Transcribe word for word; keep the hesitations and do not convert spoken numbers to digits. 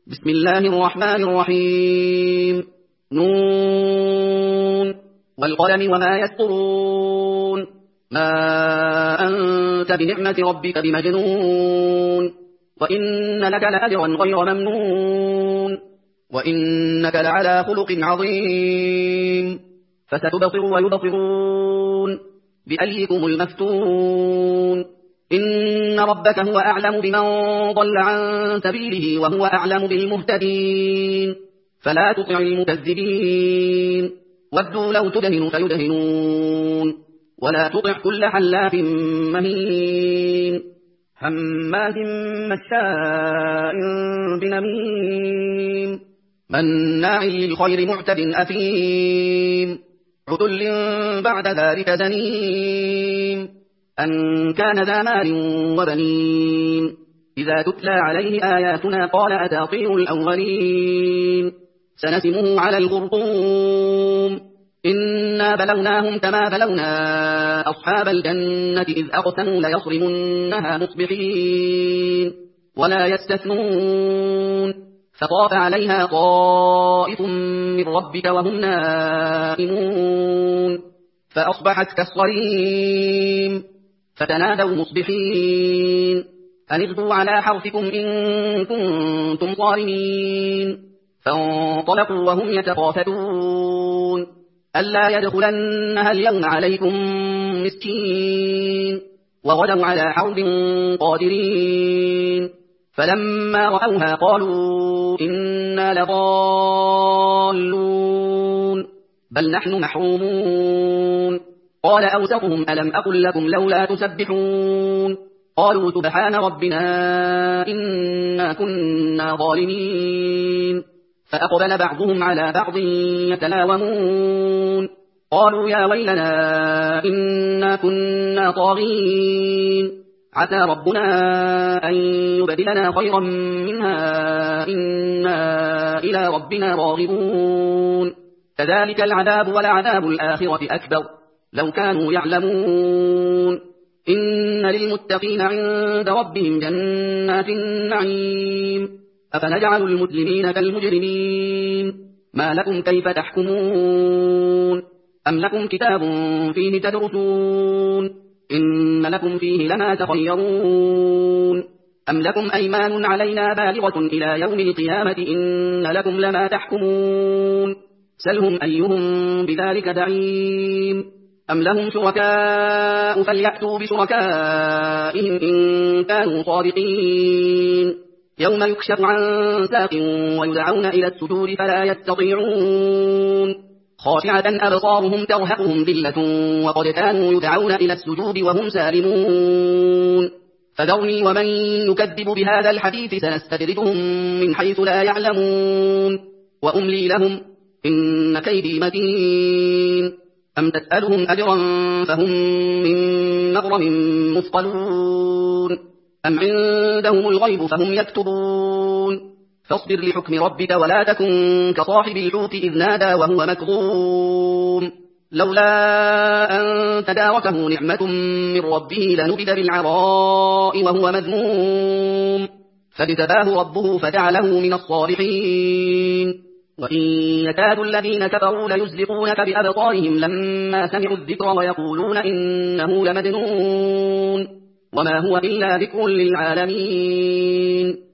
بسم الله الرحمن الرحيم. نون والقلم وما يسطرون. ما أنت بنعمة ربك بمجنون. وإن لك لأجرا غير ممنون. وإنك لعلى خلق عظيم. فستبصر ويبصرون بأيكم المفتون. إن ربك هو أعلم بمن ضل عن سبيله وهو أعلم بالمهتدين. فلا تطع المكذبين. ودوا لو تدهن فيدهنون. ولا تطع كل حلاف مهين هماز مشاء بنميم مناع للخير معتد أثيم عتل بعد ذلك زنيم أن كان ذا مال وبنين إذا تتلى عليه آياتنا قال أساطير الأولين سنسمه على الخرطوم إنا بلوناهم كما بلونا أصحاب الجنة إذ أقسموا ليصرمنها مصبحين ولا يستثنون فطاف عليها طائف من ربك وهم نائمون فأصبحت كالصريم فتنادوا مصبحين أن اغدوا على حرثكم إن كنتم صارمين فانطلقوا وهم يتخافتون ألا يدخلنها اليوم عليكم مسكين وغدوا على حرد قادرين فلما رأوها قالوا إنا لضالون بل نحن محرومون قال أوسطهم ألم أقل لكم لولا تسبحون قالوا سبحان ربنا إنا كنا ظالمين فأقبل بعضهم على بعض يتلاومون قالوا يا ويلنا إنا كنا طاغين عسى ربنا أن يبدلنا خيرا منها إنا إلى ربنا راغبون كذلك العذاب ولعذاب الآخرة أكبر لو كانوا يعلمون إن للمتقين عند ربهم جنات النعيم أفنجعل المسلمين كالمجرمين ما لكم كيف تحكمون أم لكم كتاب فيه تدرسون إن لكم فيه لما تخيرون أم لكم أيمان علينا بالغة إلى يوم القيامة إن لكم لما تحكمون سلهم أيهم بذلك زعيم أم لهم شركاء فليأتوا بشركائهم إن كانوا صادقين يوم يكشف عن ساق ويدعون إلى السجود فلا يستطيعون خاشعة أبصارهم ترهقهم ذلة وقد كانوا يدعون إلى السجود وهم سالمون فذرني ومن يكذب بهذا الحديث سنستدرجهم من حيث لا يعلمون وأملي لهم إن كيدي متين أم تسألهم أجرا فهم من مغرم مثقلون أم عندهم الغيب فهم يكتبون فاصبر لحكم ربك ولا تكن كصاحب الحوت إذ نادى وهو مكظوم لولا أن تداركه نعمة من ربه لنبذ بالعراء وهو مذموم فاجتباه ربه فجعله من الصالحين وإن يكاد الذين كفروا ليزلقونك بأبصارهم لما سمعوا الذكر ويقولون إنه لمجنون وما هو إلا ذكر للعالمين